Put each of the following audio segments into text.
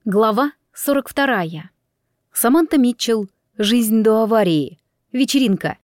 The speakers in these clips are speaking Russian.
Глава 42. Саманта Митчелл. Жизнь до аварии. Вечеринка.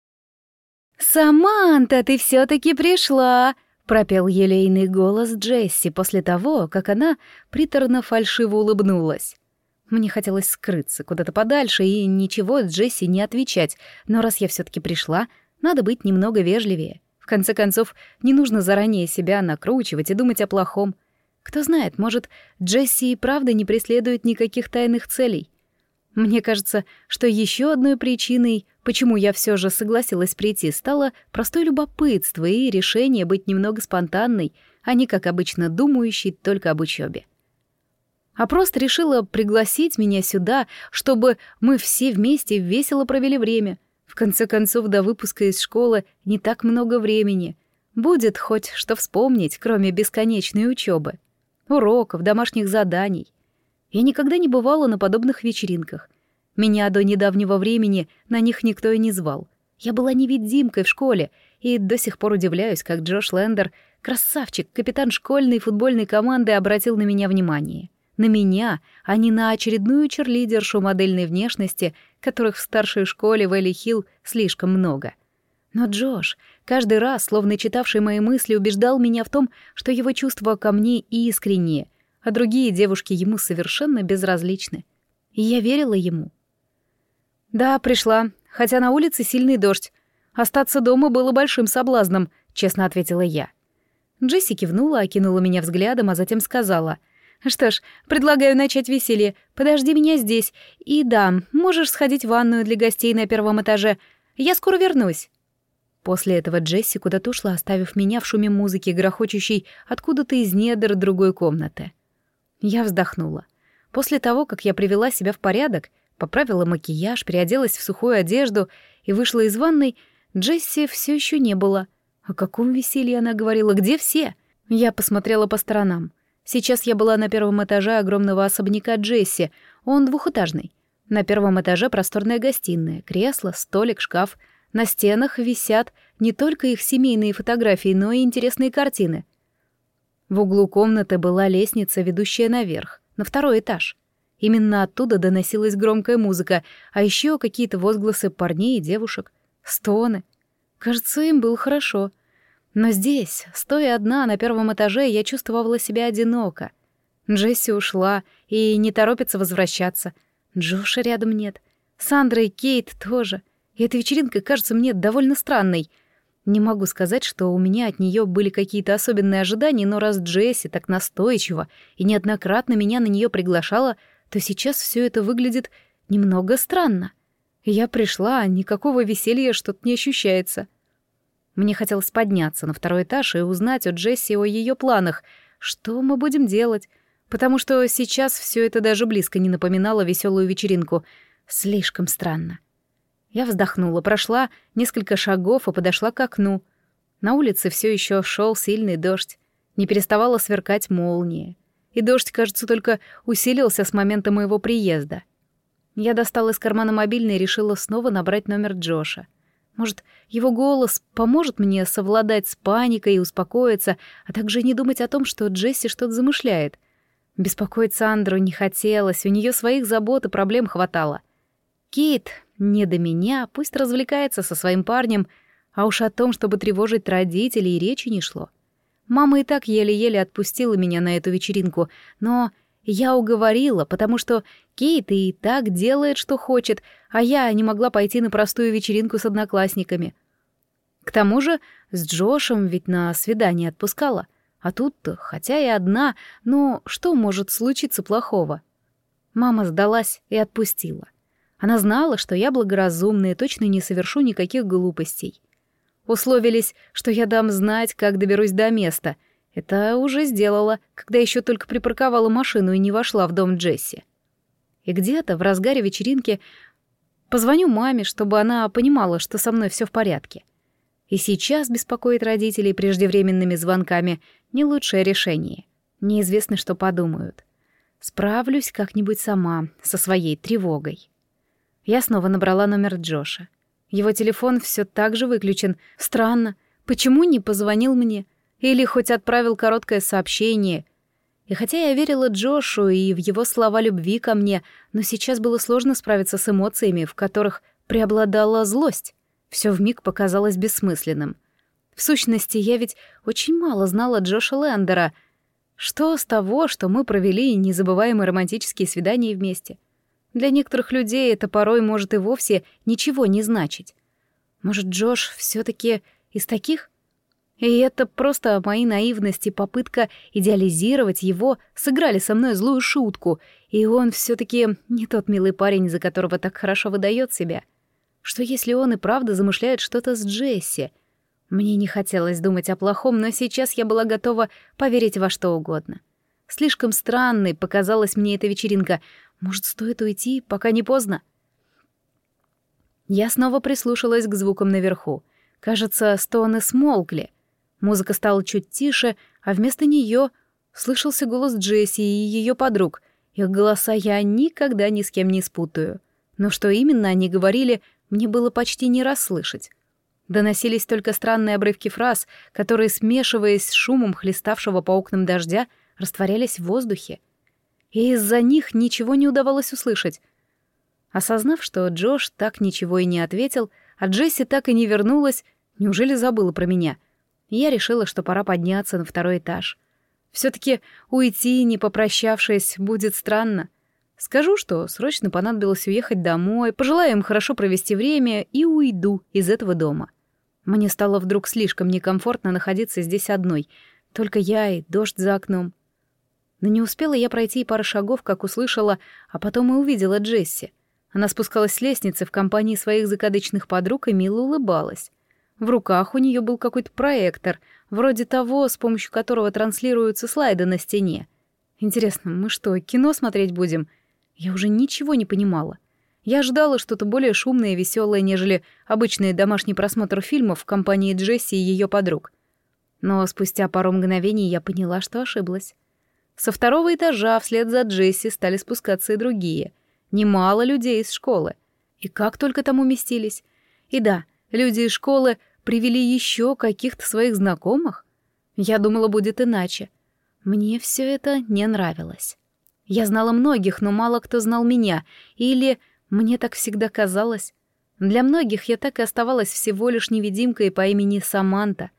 «Саманта, ты все-таки пришла!» — пропел елейный голос Джесси после того, как она приторно-фальшиво улыбнулась. Мне хотелось скрыться куда-то подальше и ничего Джесси не отвечать, но раз я все-таки пришла, надо быть немного вежливее. В конце концов, не нужно заранее себя накручивать и думать о плохом. Кто знает, может, Джесси и правда не преследует никаких тайных целей. Мне кажется, что еще одной причиной, почему я все же согласилась прийти, стало простое любопытство и решение быть немного спонтанной, а не, как обычно, думающей только об учебе. А просто решила пригласить меня сюда, чтобы мы все вместе весело провели время. В конце концов, до выпуска из школы не так много времени. Будет хоть что вспомнить, кроме бесконечной учебы. Уроков, домашних заданий. Я никогда не бывала на подобных вечеринках. Меня до недавнего времени на них никто и не звал. Я была невидимкой в школе и до сих пор удивляюсь, как Джош Лендер, красавчик, капитан школьной футбольной команды, обратил на меня внимание. На меня, а не на очередную черлидершу модельной внешности, которых в старшей школе в Элли-Хилл слишком много. Но Джош, каждый раз, словно читавший мои мысли, убеждал меня в том, что его чувства ко мне искренние, а другие девушки ему совершенно безразличны. И я верила ему. «Да, пришла, хотя на улице сильный дождь. Остаться дома было большим соблазном», — честно ответила я. Джесси кивнула, окинула меня взглядом, а затем сказала: «Что ж, предлагаю начать веселье. Подожди меня здесь. И да, можешь сходить в ванную для гостей на первом этаже. Я скоро вернусь». После этого Джесси куда-то ушла, оставив меня в шуме музыки, грохочущей откуда-то из недр другой комнаты. Я вздохнула. После того, как я привела себя в порядок, поправила макияж, переоделась в сухую одежду и вышла из ванной, Джесси все еще не было. О каком веселье она говорила? Где все? Я посмотрела по сторонам. Сейчас я была на первом этаже огромного особняка Джесси. Он двухэтажный. На первом этаже просторная гостиная, кресло, столик, шкаф. На стенах висят не только их семейные фотографии, но и интересные картины. В углу комнаты была лестница, ведущая наверх, на второй этаж. Именно оттуда доносилась громкая музыка, а еще какие-то возгласы парней и девушек, стоны. Кажется, им было хорошо. Но здесь, стоя одна на первом этаже, я чувствовала себя одиноко. Джесси ушла и не торопится возвращаться. Джоша рядом нет. Сандра и Кейт тоже. И эта вечеринка кажется мне довольно странной. Не могу сказать, что у меня от нее были какие-то особенные ожидания, но раз Джесси так настойчиво и неоднократно меня на нее приглашала, то сейчас все это выглядит немного странно. Я пришла, а никакого веселья что-то не ощущается. Мне хотелось подняться на второй этаж и узнать у Джесси о ее планах, что мы будем делать, потому что сейчас все это даже близко не напоминало веселую вечеринку. Слишком странно. Я вздохнула, прошла несколько шагов и подошла к окну. На улице все еще шел сильный дождь. Не переставала сверкать молния. И дождь, кажется, только усилился с момента моего приезда. Я достала из кармана мобильный и решила снова набрать номер Джоша. Может, его голос поможет мне совладать с паникой и успокоиться, а также не думать о том, что Джесси что-то замышляет. Беспокоить Сандру не хотелось, у нее своих забот и проблем хватало. Кейт не до меня, пусть развлекается со своим парнем, а уж о том, чтобы тревожить родителей, и речи не шло. Мама и так еле-еле отпустила меня на эту вечеринку, но я уговорила, потому что Кейт и так делает, что хочет, а я не могла пойти на простую вечеринку с одноклассниками. К тому же с Джошем ведь на свидание отпускала, а тут-то, хотя и одна, но что может случиться плохого? Мама сдалась и отпустила. Она знала, что я благоразумна и точно не совершу никаких глупостей. Условились, что я дам знать, как доберусь до места. Это уже сделала, когда еще только припарковала машину и не вошла в дом Джесси. И где-то в разгаре вечеринки позвоню маме, чтобы она понимала, что со мной все в порядке. И сейчас беспокоить родителей преждевременными звонками — не лучшее решение. Неизвестно, что подумают. Справлюсь как-нибудь сама со своей тревогой. Я снова набрала номер Джоша. Его телефон все так же выключен. Странно, почему не позвонил мне? Или хоть отправил короткое сообщение? И хотя я верила Джошу и в его слова любви ко мне, но сейчас было сложно справиться с эмоциями, в которых преобладала злость. Всё вмиг показалось бессмысленным. В сущности, я ведь очень мало знала Джоша Лендера. Что с того, что мы провели незабываемые романтические свидания вместе? Для некоторых людей это порой может и вовсе ничего не значить. Может, Джош всё-таки из таких? И это просто мои наивность и попытка идеализировать его сыграли со мной злую шутку, и он всё-таки не тот милый парень, за которого так хорошо выдаёт себя. Что если он и правда замышляет что-то с Джесси? Мне не хотелось думать о плохом, но сейчас я была готова поверить во что угодно. Слишком странной показалась мне эта вечеринка. Может, стоит уйти, пока не поздно? Я снова прислушалась к звукам наверху. Кажется, стоны смолкли. Музыка стала чуть тише, а вместо неё слышался голос Джесси и её подруг. Их голоса я никогда ни с кем не спутаю. Но что именно они говорили, мне было почти не расслышать. Доносились только странные обрывки фраз, которые, смешиваясь с шумом хлеставшего по окнам дождя, растворялись в воздухе. И из-за них ничего не удавалось услышать. Осознав, что Джош так ничего и не ответил, а Джесси так и не вернулась, неужели забыла про меня? Я решила, что пора подняться на второй этаж. Всё-таки уйти, не попрощавшись, будет странно. Скажу, что срочно понадобилось уехать домой, пожелаю им хорошо провести время и уйду из этого дома. Мне стало вдруг слишком некомфортно находиться здесь одной, только я и дождь за окном. Но не успела я пройти и пары шагов, как услышала, а потом и увидела Джесси. Она спускалась с лестницы в компании своих закадычных подруг и мило улыбалась. В руках у нее был какой-то проектор, вроде того, с помощью которого транслируются слайды на стене. Интересно, мы что, кино смотреть будем? Я уже ничего не понимала. Я ожидала что-то более шумное и веселое, нежели обычный домашний просмотр фильмов в компании Джесси и ее подруг. Но спустя пару мгновений я поняла, что ошиблась. Со второго этажа вслед за Джесси стали спускаться и другие. Немало людей из школы. И как только там уместились. И да, люди из школы привели еще каких-то своих знакомых. Я думала, будет иначе. Мне все это не нравилось. Я знала многих, но мало кто знал меня. Или мне так всегда казалось. Для многих я так и оставалась всего лишь невидимкой по имени Саманта.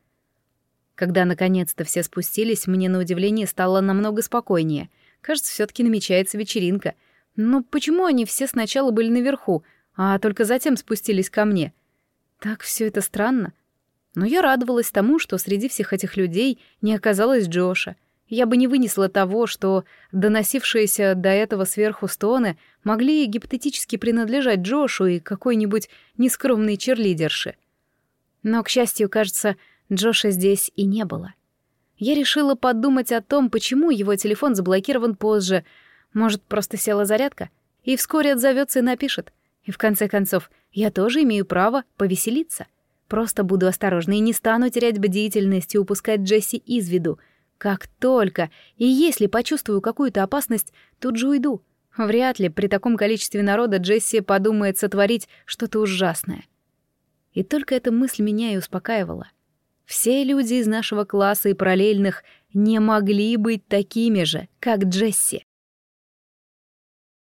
Когда наконец-то все спустились, мне на удивление стало намного спокойнее. Кажется, все-таки намечается вечеринка. Но почему они все сначала были наверху, а только затем спустились ко мне? Так все это странно. Но я радовалась тому, что среди всех этих людей не оказалось Джоша. Я бы не вынесла того, что доносившиеся до этого сверху стоны могли гипотетически принадлежать Джошу и какой-нибудь нескромной черлидерше. Но, к счастью, кажется, Джоша здесь и не было. Я решила подумать о том, почему его телефон заблокирован позже. Может, просто села зарядка? И вскоре отзовется и напишет. И в конце концов, я тоже имею право повеселиться. Просто буду осторожна и не стану терять бдительность и упускать Джесси из виду. Как только, и если почувствую какую-то опасность, тут же уйду. Вряд ли при таком количестве народа Джесси подумает сотворить что-то ужасное. И только эта мысль меня и успокаивала. Все люди из нашего класса и параллельных не могли быть такими же, как Джесси.